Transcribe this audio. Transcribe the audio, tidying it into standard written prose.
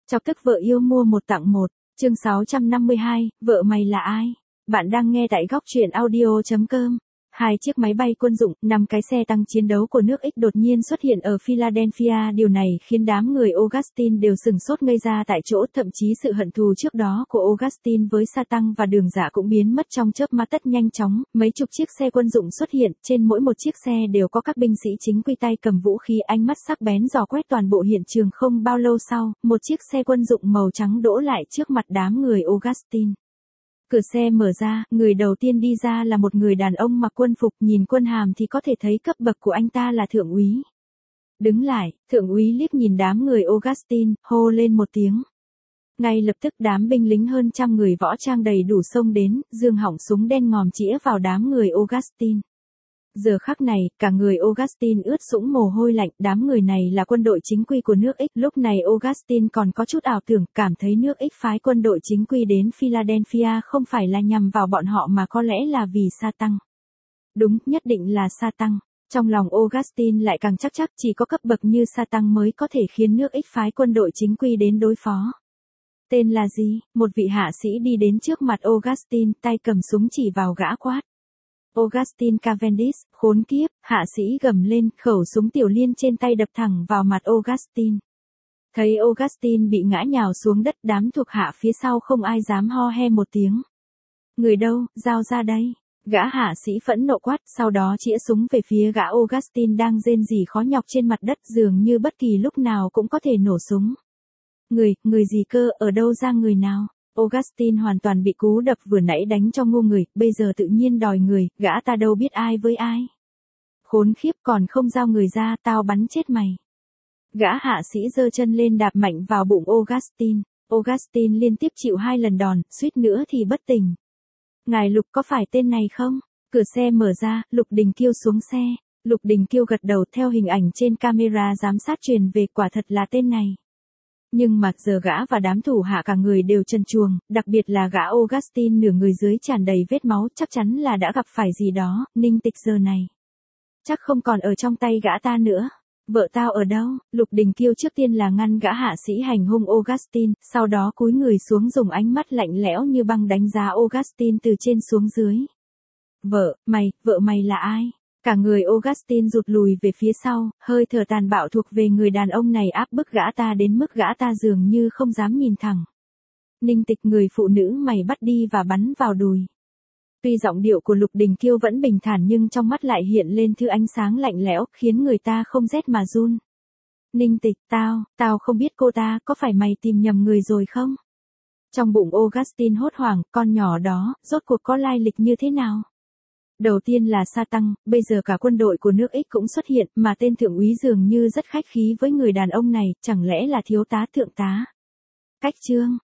Chọc tức vợ yêu mua một tặng một, chương 652, vợ mày là ai? Bạn đang nghe tại góc truyện audio.com. 2 chiếc máy bay quân dụng, 5 cái xe tăng chiến đấu của nước X đột nhiên xuất hiện ở Philadelphia. Điều này khiến đám người Augustine đều sừng sốt ngây ra tại chỗ, thậm chí sự hận thù trước đó của Augustine với Satan và Đường Dạ cũng biến mất trong chớp mắt. Tất nhanh chóng, mấy chục chiếc xe quân dụng xuất hiện, trên mỗi một chiếc xe đều có các binh sĩ chính quy tay cầm vũ khí, ánh mắt sắc bén dò quét toàn bộ hiện trường. Không bao lâu sau, một chiếc xe quân dụng màu trắng đỗ lại trước mặt đám người Augustine. Cửa xe mở ra, người đầu tiên đi ra là một người đàn ông mặc quân phục, nhìn quân hàm thì có thể thấy cấp bậc của anh ta là thượng úy. Đứng lại, thượng úy liếc nhìn đám người Augustine, hô lên một tiếng. Ngay lập tức đám binh lính hơn trăm người võ trang đầy đủ xông đến, giương họng súng đen ngòm chĩa vào đám người Augustine. Giờ khắc này, cả người Augustine ướt sũng mồ hôi lạnh, đám người này là quân đội chính quy của nước X. Lúc này Augustine còn có chút ảo tưởng, cảm thấy nước X phái quân đội chính quy đến Philadelphia không phải là nhằm vào bọn họ mà có lẽ là vì Satan. Đúng, nhất định là Satan. Trong lòng Augustine lại càng chắc chỉ có cấp bậc như Satan mới có thể khiến nước X phái quân đội chính quy đến đối phó. Tên là gì? Một vị hạ sĩ đi đến trước mặt Augustine, tay cầm súng chỉ vào gã quát. Augustine Cavendish, khốn kiếp, hạ sĩ gầm lên, khẩu súng tiểu liên trên tay đập thẳng vào mặt Augustine. Thấy Augustine bị ngã nhào xuống đất, đám thuộc hạ phía sau không ai dám ho he một tiếng. Người đâu, giao ra đây. Gã hạ sĩ phẫn nộ quát, sau đó chĩa súng về phía gã Augustine đang rên rỉ khó nhọc trên mặt đất, dường như bất kỳ lúc nào cũng có thể nổ súng. Người gì cơ, ở đâu ra người nào? Augustine hoàn toàn bị cú đập vừa nãy đánh cho ngu người, bây giờ tự nhiên đòi người, gã ta đâu biết ai với ai. Khốn khiếp, còn không giao người ra, tao bắn chết mày. Gã hạ sĩ giơ chân lên đạp mạnh vào bụng Augustine. Augustine liên tiếp chịu 2 lần đòn, suýt nữa thì bất tỉnh. Ngài Lục có phải tên này không? Cửa xe mở ra, Lục Đình Kiêu xuống xe. Lục Đình Kiêu gật đầu, theo hình ảnh trên camera giám sát truyền về, quả thật là tên này. Nhưng mà giờ gã và đám thủ hạ cả người đều trần truồng, đặc biệt là gã Augustine nửa người dưới tràn đầy vết máu, chắc chắn là đã gặp phải gì đó. Ninh Tịch giờ này chắc không còn ở trong tay gã ta nữa. Vợ tao ở đâu? Lục Đình Kiêu trước tiên là ngăn gã hạ sĩ hành hung Augustine, sau đó cúi người xuống dùng ánh mắt lạnh lẽo như băng đánh giá Augustine từ trên xuống dưới. Vợ mày là ai? Cả người Augustine rụt lùi về phía sau, hơi thở tàn bạo thuộc về người đàn ông này áp bức gã ta đến mức gã ta dường như không dám nhìn thẳng. Ninh Tịch, người phụ nữ mày bắt đi và bắn vào đùi. Tuy giọng điệu của Lục Đình Kiêu vẫn bình thản nhưng trong mắt lại hiện lên thứ ánh sáng lạnh lẽo, khiến người ta không rét mà run. Ninh Tịch, tao không biết cô ta, có phải mày tìm nhầm người rồi không? Trong bụng Augustine hốt hoảng, con nhỏ đó, rốt cuộc có lai lịch như thế nào? Đầu tiên là Satan, bây giờ cả quân đội của nước X cũng xuất hiện, mà tên thượng úy dường như rất khách khí với người đàn ông này, chẳng lẽ là thiếu tá thượng tá? Cách chương